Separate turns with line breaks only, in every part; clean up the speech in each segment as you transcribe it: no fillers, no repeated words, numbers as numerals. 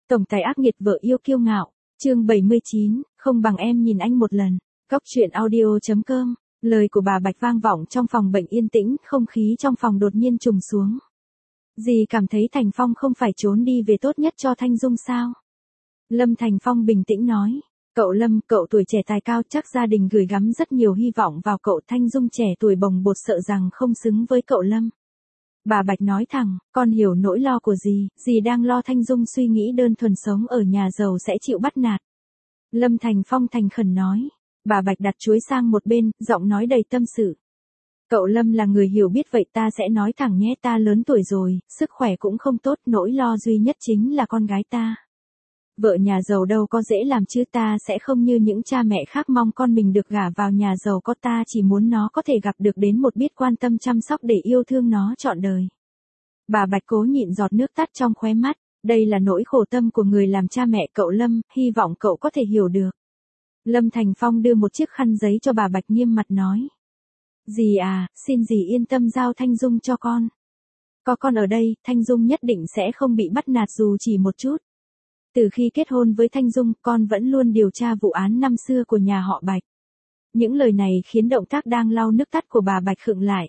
Tổng tài ác nghiệt vợ yêu kiêu ngạo, chương 79, không bằng em nhìn anh một lần. Góc truyện audio.com, lời của bà Bạch vang vọng trong phòng bệnh yên tĩnh, không khí trong phòng đột nhiên trùng xuống. Dì cảm thấy Thành Phong không phải trốn đi về tốt nhất cho Thanh Dung sao? Lâm Thành Phong bình tĩnh nói. Cậu Lâm, cậu tuổi trẻ tài cao, chắc gia đình gửi gắm rất nhiều hy vọng vào cậu. Thanh Dung trẻ tuổi bồng bột sợ rằng không xứng với cậu Lâm. Bà Bạch nói thẳng, con hiểu nỗi lo của dì, dì đang lo Thanh Dung suy nghĩ đơn thuần sống ở nhà giàu sẽ chịu bắt nạt. Lâm Thành Phong thành khẩn nói. Bà Bạch đặt chuối sang một bên, giọng nói đầy tâm sự. Cậu Lâm là người hiểu biết vậy, ta sẽ nói thẳng nhé, ta lớn tuổi rồi, sức khỏe cũng không tốt, nỗi lo duy nhất chính là con gái ta. Vợ nhà giàu đâu có dễ làm chứ, ta sẽ không như những cha mẹ khác mong con mình được gả vào nhà giàu có, ta chỉ muốn nó có thể gặp được đến một biết quan tâm chăm sóc để yêu thương nó trọn đời. Bà Bạch cố nhịn giọt nước tắt trong khóe mắt, đây là nỗi khổ tâm của người làm cha mẹ cậu Lâm, hy vọng cậu có thể hiểu được. Lâm Thành Phong đưa một chiếc khăn giấy cho bà Bạch nghiêm mặt nói. Dì à, xin dì yên tâm giao Thanh Dung cho con. Có con ở đây, Thanh Dung nhất định sẽ không bị bắt nạt dù chỉ một chút. Từ khi kết hôn với Thanh Dung, con vẫn luôn điều tra vụ án năm xưa của nhà họ Bạch. Những lời này khiến động tác đang lau nước tắt của bà Bạch khựng lại.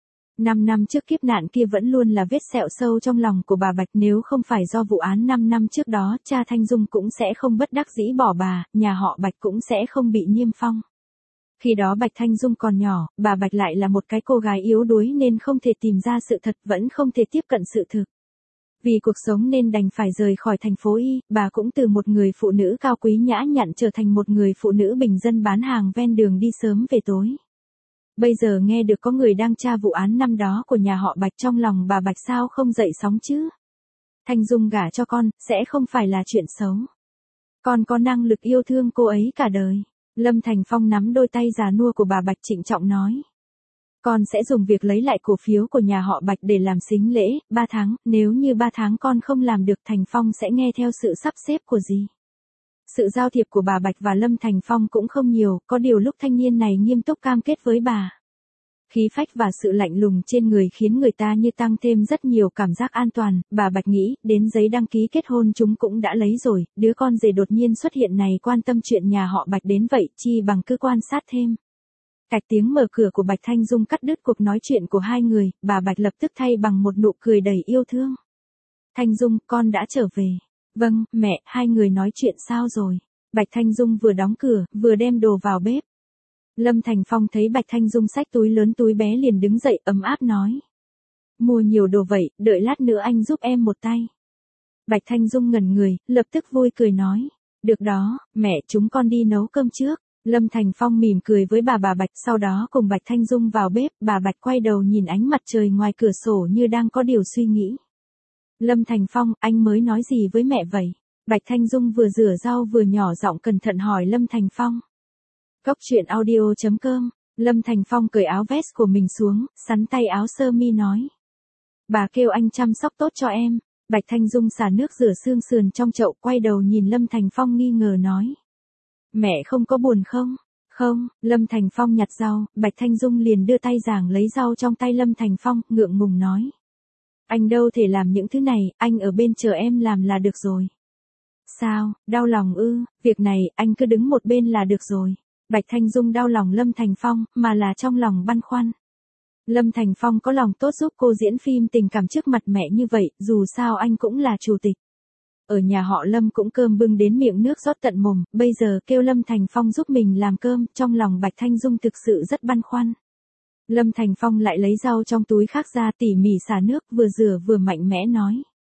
5 năm trước kiếp nạn kia vẫn luôn là vết sẹo sâu trong lòng của bà Bạch, nếu không phải do vụ án 5 năm trước đó, cha Thanh Dung cũng sẽ không bất đắc dĩ bỏ bà, nhà họ Bạch cũng sẽ không bị niêm phong. Khi đó Bạch Thanh Dung còn nhỏ, bà Bạch lại là một cái cô gái yếu đuối nên không thể tìm ra sự thật, vẫn không thể tiếp cận sự thực. Vì cuộc sống nên đành phải rời khỏi thành phố Y, bà cũng từ một người phụ nữ cao quý nhã nhặn trở thành một người phụ nữ bình dân bán hàng ven đường đi sớm về tối. Bây giờ nghe được có người đang tra vụ án năm đó của nhà họ Bạch, trong lòng bà Bạch sao không dậy sóng chứ? Thanh Dung gả cho con, sẽ không phải là chuyện xấu. Con có năng lực yêu thương cô ấy cả đời. Lâm Thành Phong nắm đôi tay già nua của bà Bạch trịnh trọng nói. Con sẽ dùng việc lấy lại cổ phiếu của nhà họ Bạch để làm sính lễ, 3 tháng, nếu như 3 tháng con không làm được, Thành Phong sẽ nghe theo sự sắp xếp của dì. Sự giao thiệp của bà Bạch và Lâm Thành Phong cũng không nhiều, có điều lúc thanh niên này nghiêm túc cam kết với bà. Khí phách và sự lạnh lùng trên người khiến người ta như tăng thêm rất nhiều cảm giác an toàn, bà Bạch nghĩ, đến giấy đăng ký kết hôn chúng cũng đã lấy rồi, đứa con rể đột nhiên xuất hiện này quan tâm chuyện nhà họ Bạch đến vậy, chi bằng cứ quan sát thêm. Cạch tiếng mở cửa của Bạch Thanh Dung cắt đứt cuộc nói chuyện của hai người, bà Bạch lập tức thay bằng một nụ cười đầy yêu thương. Thanh Dung, con đã trở về. Vâng, mẹ, hai người nói chuyện sao rồi? Bạch Thanh Dung vừa đóng cửa, vừa đem đồ vào bếp. Lâm Thành Phong thấy Bạch Thanh Dung xách túi lớn túi bé liền đứng dậy ấm áp nói. Mua nhiều đồ vậy, đợi lát nữa anh giúp em một tay. Bạch Thanh Dung ngẩn người, lập tức vui cười nói. Được đó, mẹ, chúng con đi nấu cơm trước. Lâm Thành Phong mỉm cười với bà Bạch, sau đó cùng Bạch Thanh Dung vào bếp, bà Bạch quay đầu nhìn ánh mặt trời ngoài cửa sổ như đang có điều suy nghĩ. Lâm Thành Phong, anh mới nói gì với mẹ vậy? Bạch Thanh Dung vừa rửa rau vừa nhỏ giọng cẩn thận hỏi Lâm Thành Phong. Góc truyện audio.com, Lâm Thành Phong cởi áo vest của mình xuống, sắn tay áo sơ mi nói. Bà kêu anh chăm sóc tốt cho em. Bạch Thanh Dung xả nước rửa xương sườn trong chậu, quay đầu nhìn Lâm Thành Phong nghi ngờ nói. Mẹ không có buồn không? Không, Lâm Thành Phong nhặt rau, Bạch Thanh Dung liền đưa tay giảng lấy rau trong tay Lâm Thành Phong, ngượng ngùng nói. Anh đâu thể làm những thứ này, anh ở bên chờ em làm là được rồi. Sao, đau lòng ư, việc này, anh cứ đứng một bên là được rồi. Bạch Thanh Dung đau lòng Lâm Thành Phong, mà là trong lòng băn khoăn. Lâm Thành Phong có lòng tốt giúp cô diễn phim tình cảm trước mặt mẹ như vậy, dù sao anh cũng là chủ tịch. Ở nhà họ Lâm cũng cơm bưng đến miệng nước rót tận mồm, bây giờ kêu Lâm Thành Phong giúp mình làm cơm, trong lòng Bạch Thanh Dung thực sự rất băn khoăn. Lâm Thành Phong lại lấy rau trong túi khác ra tỉ mỉ xả nước, vừa rửa vừa mạnh mẽ nói.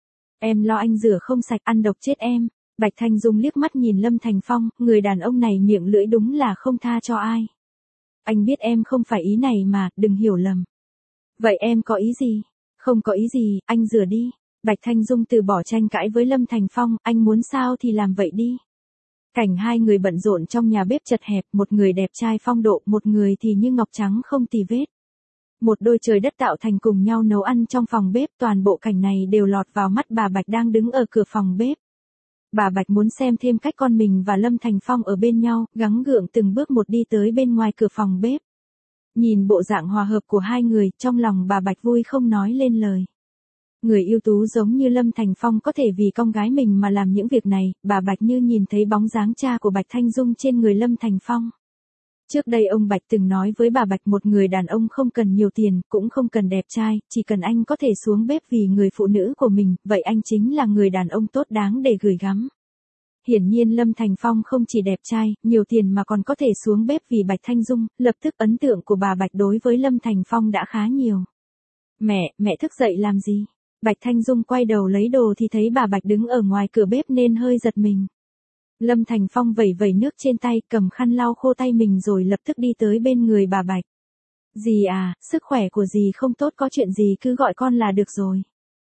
Em lo anh rửa không sạch, ăn độc chết em. Bạch Thanh Dung liếc mắt nhìn Lâm Thành Phong, người đàn ông này miệng lưỡi đúng là không tha cho ai. Anh biết em không phải ý này mà, đừng hiểu lầm. Vậy em có ý gì? Không có ý gì, anh rửa đi. Bạch Thanh Dung từ bỏ tranh cãi với Lâm Thành Phong, anh muốn sao thì làm vậy đi. Cảnh hai người bận rộn trong nhà bếp chật hẹp, một người đẹp trai phong độ, một người thì như ngọc trắng không tì vết. Một đôi trời đất tạo thành cùng nhau nấu ăn trong phòng bếp, toàn bộ cảnh này đều lọt vào mắt bà Bạch đang đứng ở cửa phòng bếp. Bà Bạch muốn xem thêm cách con mình và Lâm Thành Phong ở bên nhau, gắng gượng từng bước một đi tới bên ngoài cửa phòng bếp. Nhìn bộ dạng hòa hợp của hai người, trong lòng bà Bạch vui không nói lên lời. Người ưu tú giống như Lâm Thành Phong có thể vì con gái mình mà làm những việc này, bà Bạch như nhìn thấy bóng dáng cha của Bạch Thanh Dung trên người Lâm Thành Phong. Trước đây ông Bạch từng nói với bà Bạch một người đàn ông không cần nhiều tiền, cũng không cần đẹp trai, chỉ cần anh có thể xuống bếp vì người phụ nữ của mình, vậy anh chính là người đàn ông tốt đáng để gửi gắm. Hiển nhiên Lâm Thành Phong không chỉ đẹp trai, nhiều tiền mà còn có thể xuống bếp vì Bạch Thanh Dung, lập tức ấn tượng của bà Bạch đối với Lâm Thành Phong đã khá nhiều. Mẹ thức dậy làm gì? Bạch Thanh Dung quay đầu lấy đồ thì thấy bà Bạch đứng ở ngoài cửa bếp nên hơi giật mình. Lâm Thành Phong vẩy vẩy nước trên tay, cầm khăn lau khô tay mình rồi lập tức đi tới bên người bà Bạch. Dì à, sức khỏe của dì không tốt, có chuyện gì cứ gọi con là được rồi.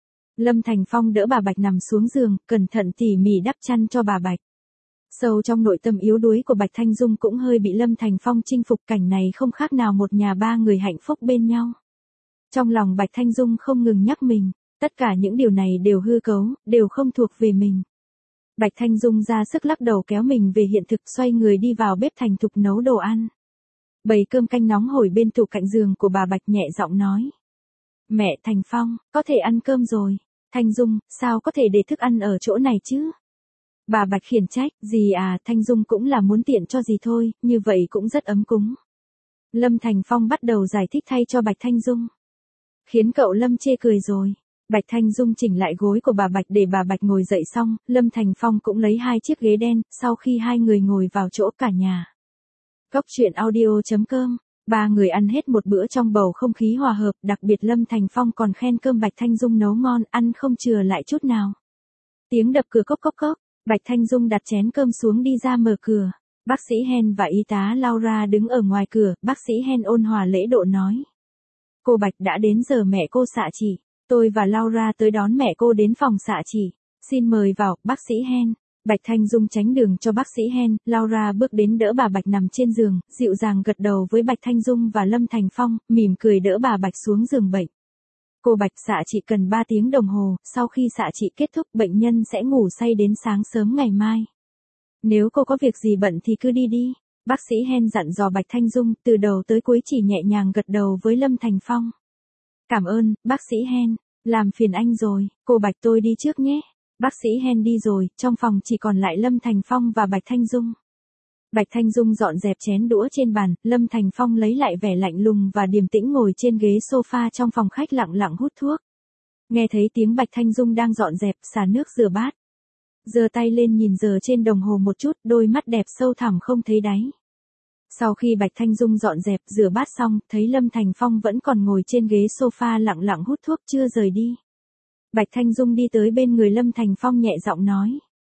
Lâm Thành Phong đỡ bà Bạch nằm xuống giường, cẩn thận tỉ mỉ đắp chăn cho bà Bạch. Sâu trong nội tâm yếu đuối của Bạch Thanh Dung cũng hơi bị Lâm Thành Phong chinh phục, cảnh này không khác nào một nhà ba người hạnh phúc bên nhau. Trong lòng Bạch Thanh Dung không ngừng nhắc mình, tất cả những điều này đều hư cấu, đều không thuộc về mình. Bạch Thanh Dung ra sức lắc đầu kéo mình về hiện thực, xoay người đi vào bếp thành thục nấu đồ ăn. Bày cơm canh nóng hổi bên tủ cạnh giường của bà Bạch, nhẹ giọng nói. Mẹ Thành Phong, có thể ăn cơm rồi. Thanh Dung, sao có thể để thức ăn ở chỗ này chứ? Bà Bạch khiển trách, dì à, Thanh Dung cũng là muốn tiện cho dì thôi, như vậy cũng rất ấm cúng. Lâm Thành Phong bắt đầu giải thích thay cho Bạch Thanh Dung. Khiến cậu Lâm chê cười rồi. Bạch Thanh Dung chỉnh lại gối của bà Bạch để bà Bạch ngồi dậy xong, Lâm Thành Phong cũng lấy 2 chiếc ghế đen, sau khi hai người ngồi vào chỗ cả nhà. Cốc truyện audio.com, 3 người ăn hết một bữa trong bầu không khí hòa hợp, đặc biệt Lâm Thành Phong còn khen cơm Bạch Thanh Dung nấu ngon, ăn không chừa lại chút nào. Tiếng đập cửa cốc cốc cốc, Bạch Thanh Dung đặt chén cơm xuống đi ra mở cửa. Bác sĩ Hen và y tá Laura đứng ở ngoài cửa, bác sĩ Hen ôn hòa lễ độ nói. Cô Bạch, đã đến giờ mẹ cô xạ chỉ. Tôi và Laura tới đón mẹ cô đến phòng xạ chỉ. Xin mời vào, bác sĩ Hen. Bạch Thanh Dung tránh đường cho bác sĩ Hen, Laura bước đến đỡ bà Bạch nằm trên giường, dịu dàng gật đầu với Bạch Thanh Dung và Lâm Thành Phong, mỉm cười đỡ bà Bạch xuống giường bệnh. Cô Bạch, xạ trị cần 3 tiếng đồng hồ, sau khi xạ trị kết thúc bệnh nhân sẽ ngủ say đến sáng sớm ngày mai. Nếu cô có việc gì bận thì cứ đi đi. Bác sĩ Hen dặn dò Bạch Thanh Dung, từ đầu tới cuối chỉ nhẹ nhàng gật đầu với Lâm Thành Phong. Cảm ơn, bác sĩ Hen, làm phiền anh rồi, cô Bạch tôi đi trước nhé. Bác sĩ Hen đi rồi, trong phòng chỉ còn lại Lâm Thành Phong và Bạch Thanh Dung. Bạch Thanh Dung dọn dẹp chén đũa trên bàn, Lâm Thành Phong lấy lại vẻ lạnh lùng và điềm tĩnh ngồi trên ghế sofa trong phòng khách lặng lặng hút thuốc. Nghe thấy tiếng Bạch Thanh Dung đang dọn dẹp, xả nước rửa bát. Giơ tay lên nhìn giờ trên đồng hồ một chút, đôi mắt đẹp sâu thẳm không thấy đáy. Sau khi Bạch Thanh Dung dọn dẹp, rửa bát xong, thấy Lâm Thành Phong vẫn còn ngồi trên ghế sofa lặng lặng hút thuốc chưa rời đi. Bạch Thanh Dung đi tới bên người Lâm Thành Phong nhẹ giọng nói.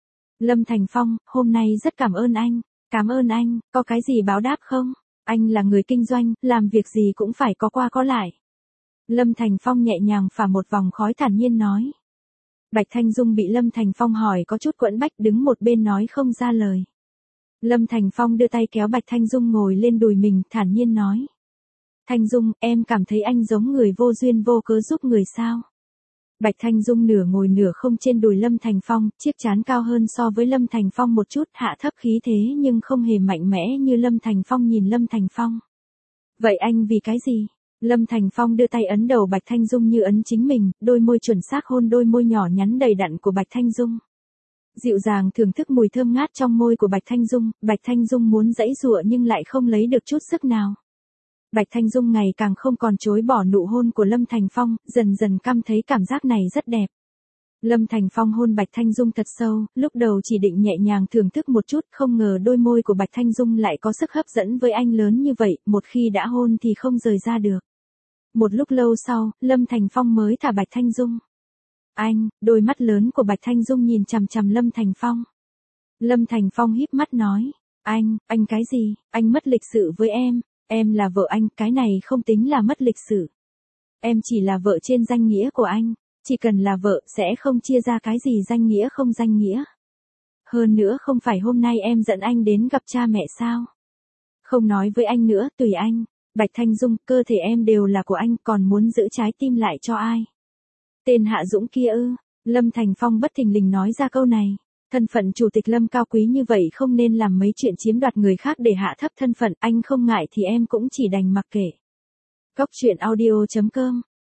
Lâm Thành Phong, hôm nay rất cảm ơn anh. Cảm ơn anh, có cái gì báo đáp không? Anh là người kinh doanh, làm việc gì cũng phải có qua có lại. Lâm Thành Phong nhẹ nhàng phả một vòng khói thản nhiên nói. Bạch Thanh Dung bị Lâm Thành Phong hỏi có chút quẫn bách, đứng một bên nói không ra lời. Lâm Thành Phong đưa tay kéo Bạch Thanh Dung ngồi lên đùi mình, thản nhiên nói. Thanh Dung, em cảm thấy anh giống người vô duyên vô cớ giúp người sao? Bạch Thanh Dung nửa ngồi nửa không trên đùi Lâm Thành Phong, chiếc trán cao hơn so với Lâm Thành Phong một chút, hạ thấp khí thế nhưng không hề mạnh mẽ như Lâm Thành Phong nhìn Lâm Thành Phong. Vậy anh vì cái gì? Lâm Thành Phong đưa tay ấn đầu Bạch Thanh Dung như ấn chính mình, đôi môi chuẩn xác hôn đôi môi nhỏ nhắn đầy đặn của Bạch Thanh Dung. Dịu dàng thưởng thức mùi thơm ngát trong môi của Bạch Thanh Dung muốn giãy giụa nhưng lại không lấy được chút sức nào. Bạch Thanh Dung ngày càng không còn chối bỏ nụ hôn của Lâm Thành Phong, dần dần cảm thấy cảm giác này rất đẹp. Lâm Thành Phong hôn Bạch Thanh Dung thật sâu, lúc đầu chỉ định nhẹ nhàng thưởng thức một chút, không ngờ đôi môi của Bạch Thanh Dung lại có sức hấp dẫn với anh lớn như vậy, một khi đã hôn thì không rời ra được. Một lúc lâu sau, Lâm Thành Phong mới thả Bạch Thanh Dung. Anh, đôi mắt lớn của Bạch Thanh Dung nhìn chằm chằm Lâm Thành Phong. Lâm Thành Phong híp mắt nói, anh cái gì, anh mất lịch sự với em là vợ anh, cái này không tính là mất lịch sự. Em chỉ là vợ trên danh nghĩa của anh, chỉ cần là vợ sẽ không chia ra cái gì danh nghĩa không danh nghĩa. Hơn nữa không phải hôm nay em dẫn anh đến gặp cha mẹ sao? Không nói với anh nữa, tùy anh. Bạch Thanh Dung, cơ thể em đều là của anh, còn muốn giữ trái tim lại cho ai? Tên Hạ Dũng kia ư? Lâm Thành Phong bất thình lình nói ra câu này. Thân phận chủ tịch Lâm cao quý như vậy không nên làm mấy chuyện chiếm đoạt người khác để hạ thấp thân phận, anh không ngại thì em cũng chỉ đành mặc kệ. Cốc truyện audio.com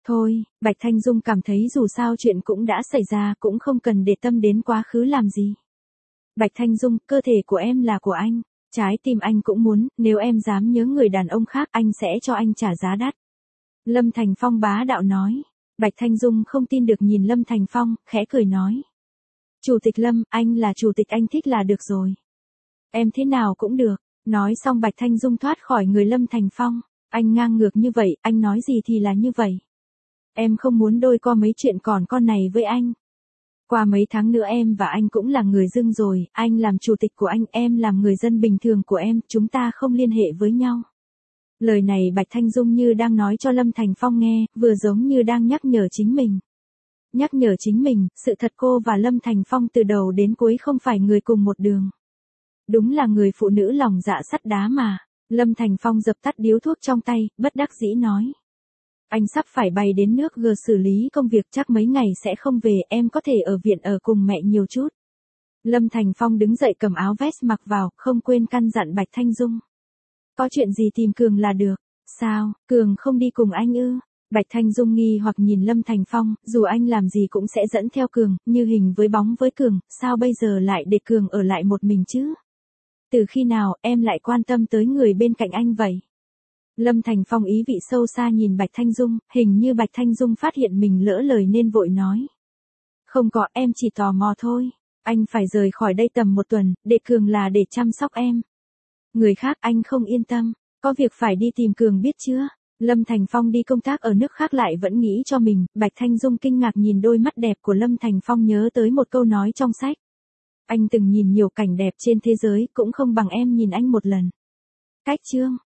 Thôi, Bạch Thanh Dung cảm thấy dù sao chuyện cũng đã xảy ra cũng không cần để tâm đến quá khứ làm gì. Bạch Thanh Dung, cơ thể của em là của anh. Trái tim anh cũng muốn, nếu em dám nhớ người đàn ông khác anh sẽ cho anh trả giá đắt. Lâm Thành Phong bá đạo nói. Bạch Thanh Dung không tin được nhìn Lâm Thành Phong, khẽ cười nói. Chủ tịch Lâm, anh là chủ tịch anh thích là được rồi. Em thế nào cũng được. Nói xong Bạch Thanh Dung thoát khỏi người Lâm Thành Phong. Anh ngang ngược như vậy, anh nói gì thì là như vậy. Em không muốn đôi co mấy chuyện còn con này với anh. Qua mấy tháng nữa em và anh cũng là người dưng rồi, anh làm chủ tịch của anh, em làm người dân bình thường của em, chúng ta không liên hệ với nhau. Lời này Bạch Thanh Dung như đang nói cho Lâm Thành Phong nghe, vừa giống như đang nhắc nhở chính mình. Nhắc nhở chính mình, sự thật cô và Lâm Thành Phong từ đầu đến cuối không phải người cùng một đường. Đúng là người phụ nữ lòng dạ sắt đá mà. Lâm Thành Phong dập tắt điếu thuốc trong tay, bất đắc dĩ nói. Anh sắp phải bay đến nước G xử lý công việc, chắc mấy ngày sẽ không về, em có thể ở viện ở cùng mẹ nhiều chút. Lâm Thành Phong đứng dậy cầm áo vest mặc vào, không quên căn dặn Bạch Thanh Dung. Có chuyện gì tìm Cường là được. Sao, Cường không đi cùng anh ư? Bạch Thanh Dung nghi hoặc nhìn Lâm Thành Phong, dù anh làm gì cũng sẽ dẫn theo Cường, như hình với bóng với Cường, sao bây giờ lại để Cường ở lại một mình chứ? Từ khi nào em lại quan tâm tới người bên cạnh anh vậy? Lâm Thành Phong ý vị sâu xa nhìn Bạch Thanh Dung, hình như Bạch Thanh Dung phát hiện mình lỡ lời nên vội nói. Không có, em chỉ tò mò thôi. Anh phải rời khỏi đây tầm 1 tuần, để Cường là để chăm sóc em. Người khác anh không yên tâm, có việc phải đi tìm Cường biết chưa? Lâm Thành Phong đi công tác ở nước khác lại vẫn nghĩ cho mình, Bạch Thanh Dung kinh ngạc nhìn đôi mắt đẹp của Lâm Thành Phong nhớ tới một câu nói trong sách. Anh từng nhìn nhiều cảnh đẹp trên thế giới, cũng không bằng em nhìn anh một lần. Cách chương